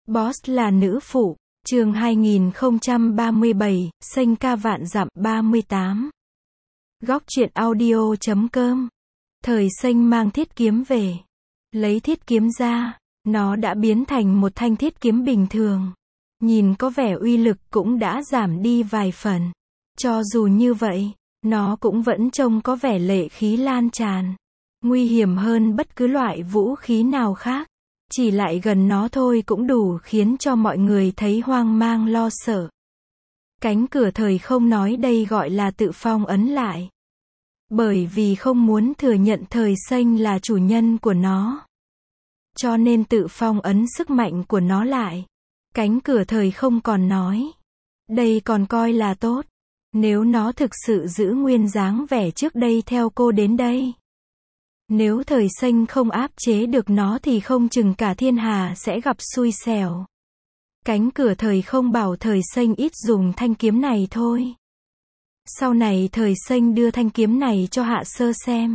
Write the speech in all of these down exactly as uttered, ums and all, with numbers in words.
Boss là nữ phụ, chương hai nghìn không trăm ba mươi bảy, xanh ca vạn dặm ba mươi tám. Góc truyện audio chấm com. Thời xanh mang thiết kiếm về. Lấy thiết kiếm ra, nó đã biến thành một thanh thiết kiếm bình thường. Nhìn có vẻ uy lực cũng đã giảm đi vài phần. Cho dù như vậy, nó cũng vẫn trông có vẻ lệ khí lan tràn. Nguy hiểm hơn bất cứ loại vũ khí nào khác. Chỉ lại gần nó thôi cũng đủ khiến cho mọi người thấy hoang mang lo sợ. Cánh cửa thời không nói đây gọi là tự phong ấn lại. Bởi vì không muốn thừa nhận thời xanh là chủ nhân của nó. Cho nên tự phong ấn sức mạnh của nó lại. Cánh cửa thời không còn nói. Đây còn coi là tốt. Nếu nó thực sự giữ nguyên dáng vẻ trước đây theo cô đến đây. Nếu thời xanh không áp chế được nó thì không chừng cả thiên hà sẽ gặp xui xẻo. Cánh cửa thời không bảo thời xanh ít dùng thanh kiếm này thôi. Sau này thời xanh đưa thanh kiếm này cho Hạ Sơ xem.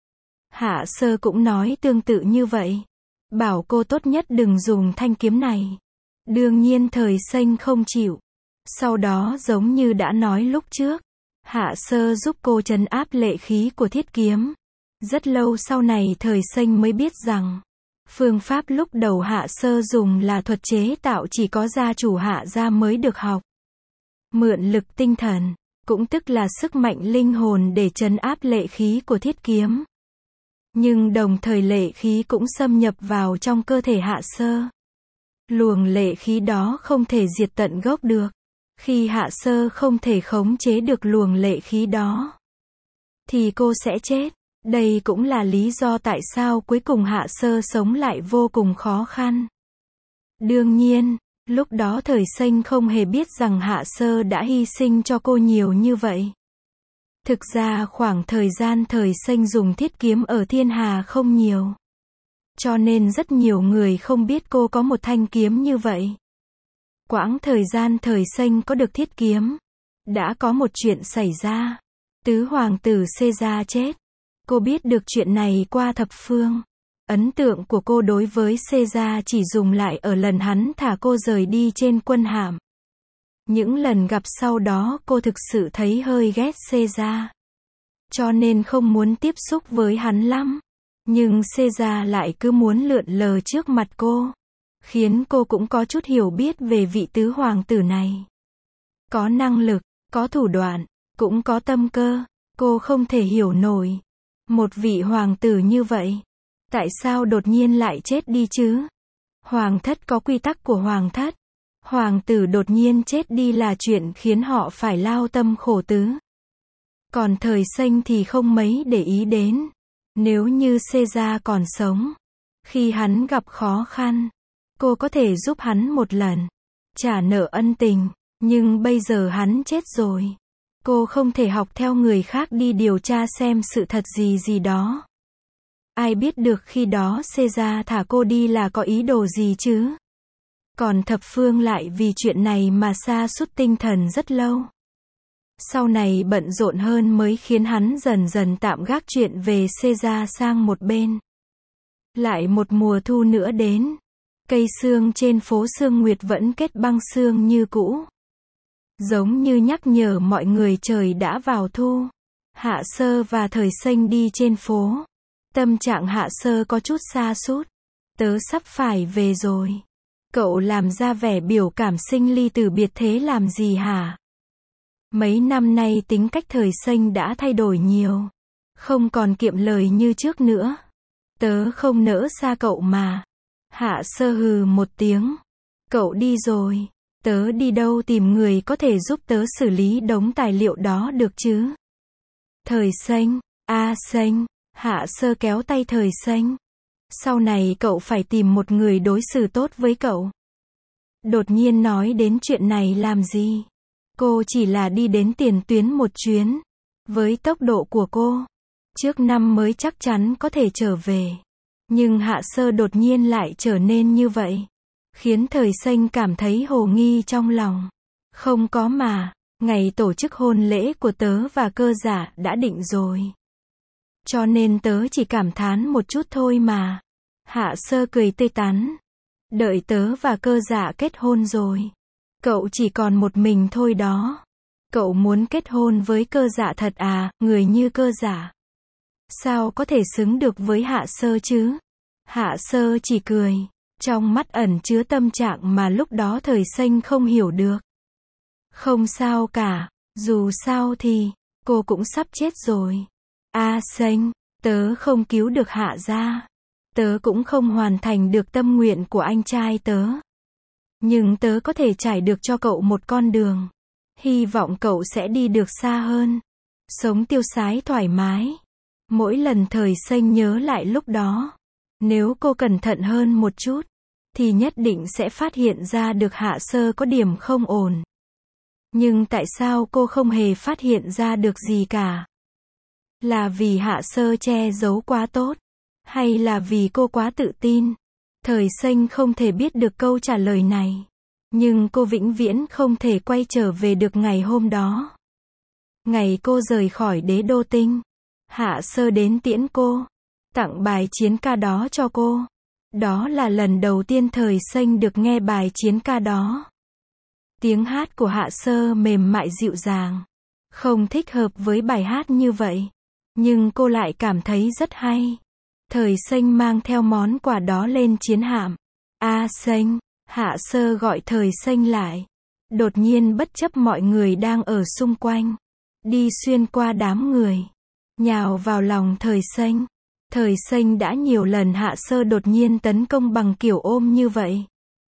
Hạ Sơ cũng nói tương tự như vậy. Bảo cô tốt nhất đừng dùng thanh kiếm này. Đương nhiên thời xanh không chịu. Sau đó giống như đã nói lúc trước, Hạ Sơ giúp cô trấn áp lệ khí của thiết kiếm. Rất lâu sau này thời xanh mới biết rằng, phương pháp lúc đầu Hạ Sơ dùng là thuật chế tạo chỉ có gia chủ Hạ gia mới được học. Mượn lực tinh thần, cũng tức là sức mạnh linh hồn để trấn áp lệ khí của thiết kiếm. Nhưng đồng thời lệ khí cũng xâm nhập vào trong cơ thể Hạ Sơ. Luồng lệ khí đó không thể diệt tận gốc được. Khi Hạ Sơ không thể khống chế được luồng lệ khí đó, thì cô sẽ chết. Đây cũng là lý do tại sao cuối cùng Hạ Sơ sống lại vô cùng khó khăn. Đương nhiên, lúc đó thời xanh không hề biết rằng Hạ Sơ đã hy sinh cho cô nhiều như vậy. Thực ra khoảng thời gian thời xanh dùng thiết kiếm ở thiên hà không nhiều. Cho nên rất nhiều người không biết cô có một thanh kiếm như vậy. Quãng thời gian thời xanh có được thiết kiếm, đã có một chuyện xảy ra. Tứ hoàng tử Caesar chết. Cô biết được chuyện này qua thập phương. Ấn tượng của cô đối với Caesar chỉ dùng lại ở lần hắn thả cô rời đi trên quân hạm. Những lần gặp sau đó cô thực sự thấy hơi ghét Caesar. Cho nên không muốn tiếp xúc với hắn lắm. Nhưng Caesar lại cứ muốn lượn lờ trước mặt cô. Khiến cô cũng có chút hiểu biết về vị tứ hoàng tử này. Có năng lực, có thủ đoạn, cũng có tâm cơ. Cô không thể hiểu nổi. Một vị hoàng tử như vậy, tại sao đột nhiên lại chết đi chứ? Hoàng thất có quy tắc của hoàng thất. Hoàng tử đột nhiên chết đi là chuyện khiến họ phải lao tâm khổ tứ. Còn thời xanh thì không mấy để ý đến. Nếu như Caesar còn sống, khi hắn gặp khó khăn, cô có thể giúp hắn một lần, trả nợ ân tình. Nhưng bây giờ hắn chết rồi. Cô không thể học theo người khác đi điều tra xem sự thật gì gì đó. Ai biết được khi đó Caesar thả cô đi là có ý đồ gì chứ? Còn thập phương lại vì chuyện này mà sa sút tinh thần rất lâu. Sau này bận rộn hơn mới khiến hắn dần dần tạm gác chuyện về Caesar sang một bên. Lại một mùa thu nữa đến. Cây sương trên phố Sương Nguyệt vẫn kết băng sương như cũ. Giống như nhắc nhở mọi người trời đã vào thu. Hạ Sơ và thời xanh đi trên phố. Tâm trạng Hạ Sơ có chút sa sút. Tớ sắp phải về rồi. Cậu làm ra vẻ biểu cảm sinh ly từ biệt thế làm gì hả? Mấy năm nay tính cách thời xanh đã thay đổi nhiều. Không còn kiệm lời như trước nữa. Tớ không nỡ xa cậu mà. Hạ Sơ hừ một tiếng. Cậu đi rồi. Tớ đi đâu tìm người có thể giúp tớ xử lý đống tài liệu đó được chứ? Thời xanh, a xanh, Hạ Sơ kéo tay thời xanh. Sau này cậu phải tìm một người đối xử tốt với cậu. Đột nhiên nói đến chuyện này làm gì? Cô chỉ là đi đến tiền tuyến một chuyến. Với tốc độ của cô, trước năm mới chắc chắn có thể trở về. Nhưng Hạ Sơ đột nhiên lại trở nên như vậy. Khiến thời xanh cảm thấy hồ nghi trong lòng. Không có mà, ngày tổ chức hôn lễ của tớ và cơ giả đã định rồi. Cho nên tớ chỉ cảm thán một chút thôi mà. Hạ Sơ cười tươi tắn. Đợi tớ và cơ dạ kết hôn rồi. Cậu chỉ còn một mình thôi đó. Cậu muốn kết hôn với cơ dạ thật à, người như cơ dạ. Sao có thể xứng được với Hạ Sơ chứ? Hạ Sơ chỉ cười. Trong mắt ẩn chứa tâm trạng mà lúc đó Thời Xanh không hiểu được. Không sao cả. Dù sao thì, cô cũng sắp chết rồi. A Xanh, tớ không cứu được Hạ gia. Tớ cũng không hoàn thành được tâm nguyện của anh trai tớ. Nhưng tớ có thể trải được cho cậu một con đường. Hy vọng cậu sẽ đi được xa hơn. Sống tiêu sái thoải mái. Mỗi lần Thời Xanh nhớ lại lúc đó. Nếu cô cẩn thận hơn một chút, thì nhất định sẽ phát hiện ra được Hạ Sơ có điểm không ổn. Nhưng tại sao cô không hề phát hiện ra được gì cả? Là vì Hạ Sơ che giấu quá tốt? Hay là vì cô quá tự tin? Thời Xanh không thể biết được câu trả lời này. Nhưng cô vĩnh viễn không thể quay trở về được ngày hôm đó. Ngày cô rời khỏi đế đô tinh. Hạ Sơ đến tiễn cô. Tặng bài chiến ca đó cho cô. Đó là lần đầu tiên Thời Xanh được nghe bài chiến ca đó. Tiếng hát của Hạ Sơ mềm mại dịu dàng. Không thích hợp với bài hát như vậy. Nhưng cô lại cảm thấy rất hay. Thời Xanh mang theo món quà đó lên chiến hạm. A Xanh, Hạ Sơ gọi Thời Xanh lại. Đột nhiên bất chấp mọi người đang ở xung quanh. Đi xuyên qua đám người. Nhào vào lòng Thời Xanh. Thời Xanh đã nhiều lần Hạ Sơ đột nhiên tấn công bằng kiểu ôm như vậy.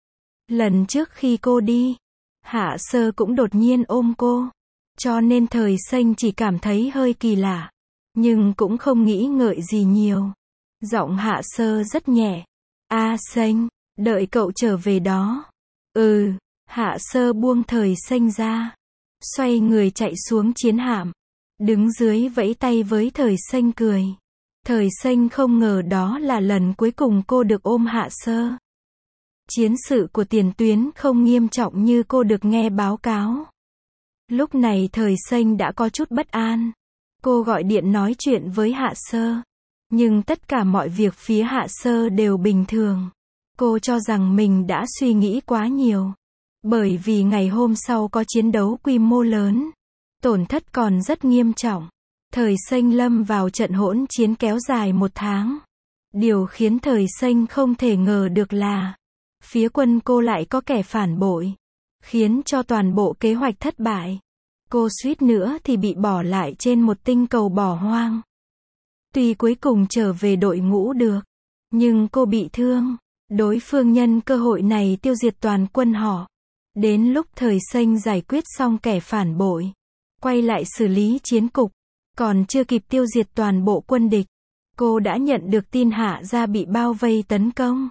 Lần trước khi cô đi, Hạ Sơ cũng đột nhiên ôm cô. Cho nên Thời Xanh chỉ cảm thấy hơi kỳ lạ. Nhưng cũng không nghĩ ngợi gì nhiều. Giọng Hạ Sơ rất nhẹ. A Xanh, đợi cậu trở về đó. Ừ, Hạ Sơ buông Thời Xanh ra. Xoay người chạy xuống chiến hạm. Đứng dưới vẫy tay với Thời Xanh cười. Thời Xanh không ngờ đó là lần cuối cùng cô được ôm Hạ Sơ. Chiến sự của tiền tuyến không nghiêm trọng như cô được nghe báo cáo. Lúc này Thời Xanh đã có chút bất an. Cô gọi điện nói chuyện với Hạ Sơ. Nhưng tất cả mọi việc phía Hạ Sơ đều bình thường. Cô cho rằng mình đã suy nghĩ quá nhiều. Bởi vì ngày hôm sau có chiến đấu quy mô lớn. Tổn thất còn rất nghiêm trọng. Thời Xanh lâm vào trận hỗn chiến kéo dài một tháng. Điều khiến Thời Xanh không thể ngờ được là phía quân cô lại có kẻ phản bội. Khiến cho toàn bộ kế hoạch thất bại. Cô suýt nữa thì bị bỏ lại trên một tinh cầu bỏ hoang. Tuy cuối cùng trở về đội ngũ được. Nhưng cô bị thương. Đối phương nhân cơ hội này tiêu diệt toàn quân họ. Đến lúc Thời Xanh giải quyết xong kẻ phản bội. Quay lại xử lý chiến cục. Còn chưa kịp tiêu diệt toàn bộ quân địch. Cô đã nhận được tin Hạ gia bị bao vây tấn công.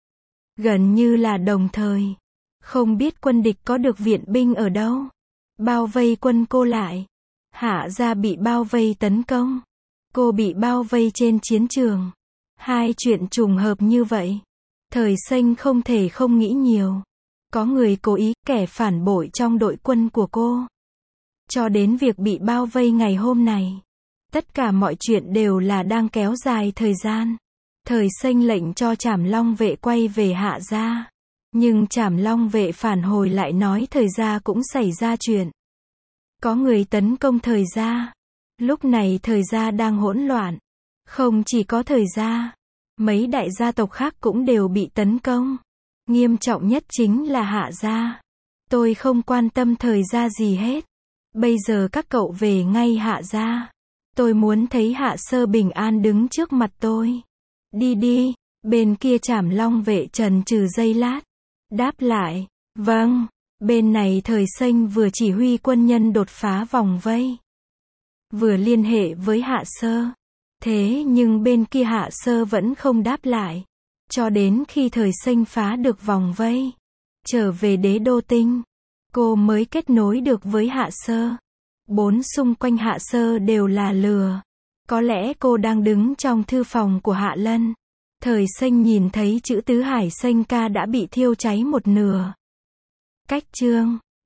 Gần như là đồng thời. Không biết quân địch có được viện binh ở đâu. Bao vây quân cô lại. Hạ gia bị bao vây tấn công. Cô bị bao vây trên chiến trường. Hai chuyện trùng hợp như vậy. Thời Xanh không thể không nghĩ nhiều. Có người cố ý, kẻ phản bội trong đội quân của cô. Cho đến việc bị bao vây ngày hôm này. Tất cả mọi chuyện đều là đang kéo dài thời gian. Thời Xanh lệnh cho Trảm Long vệ quay về Hạ gia. Nhưng Trảm Long vệ phản hồi lại nói Thời gia cũng xảy ra chuyện. Có người tấn công Thời gia. Lúc này Thời gia đang hỗn loạn. Không chỉ có Thời gia. Mấy đại gia tộc khác cũng đều bị tấn công. Nghiêm trọng nhất chính là Hạ gia. Tôi không quan tâm Thời gia gì hết. Bây giờ các cậu về ngay Hạ gia. Tôi muốn thấy Hạ Sơ bình an đứng trước mặt tôi. Đi đi. Bên kia Trảm Long vệ trần trừ giây lát. Đáp lại. Vâng. Bên này Thời Xanh vừa chỉ huy quân nhân đột phá vòng vây. Vừa liên hệ với Hạ Sơ. Thế nhưng bên kia Hạ Sơ vẫn không đáp lại. Cho đến khi Thời Xanh phá được vòng vây. Trở về đế đô tinh. Cô mới kết nối được với Hạ Sơ. Bốn xung quanh Hạ Sơ đều là lừa. Có lẽ cô đang đứng trong thư phòng của Hạ Lân. Thời Xanh nhìn thấy chữ Tứ Hải Xanh ca đã bị thiêu cháy một nửa. Cách chương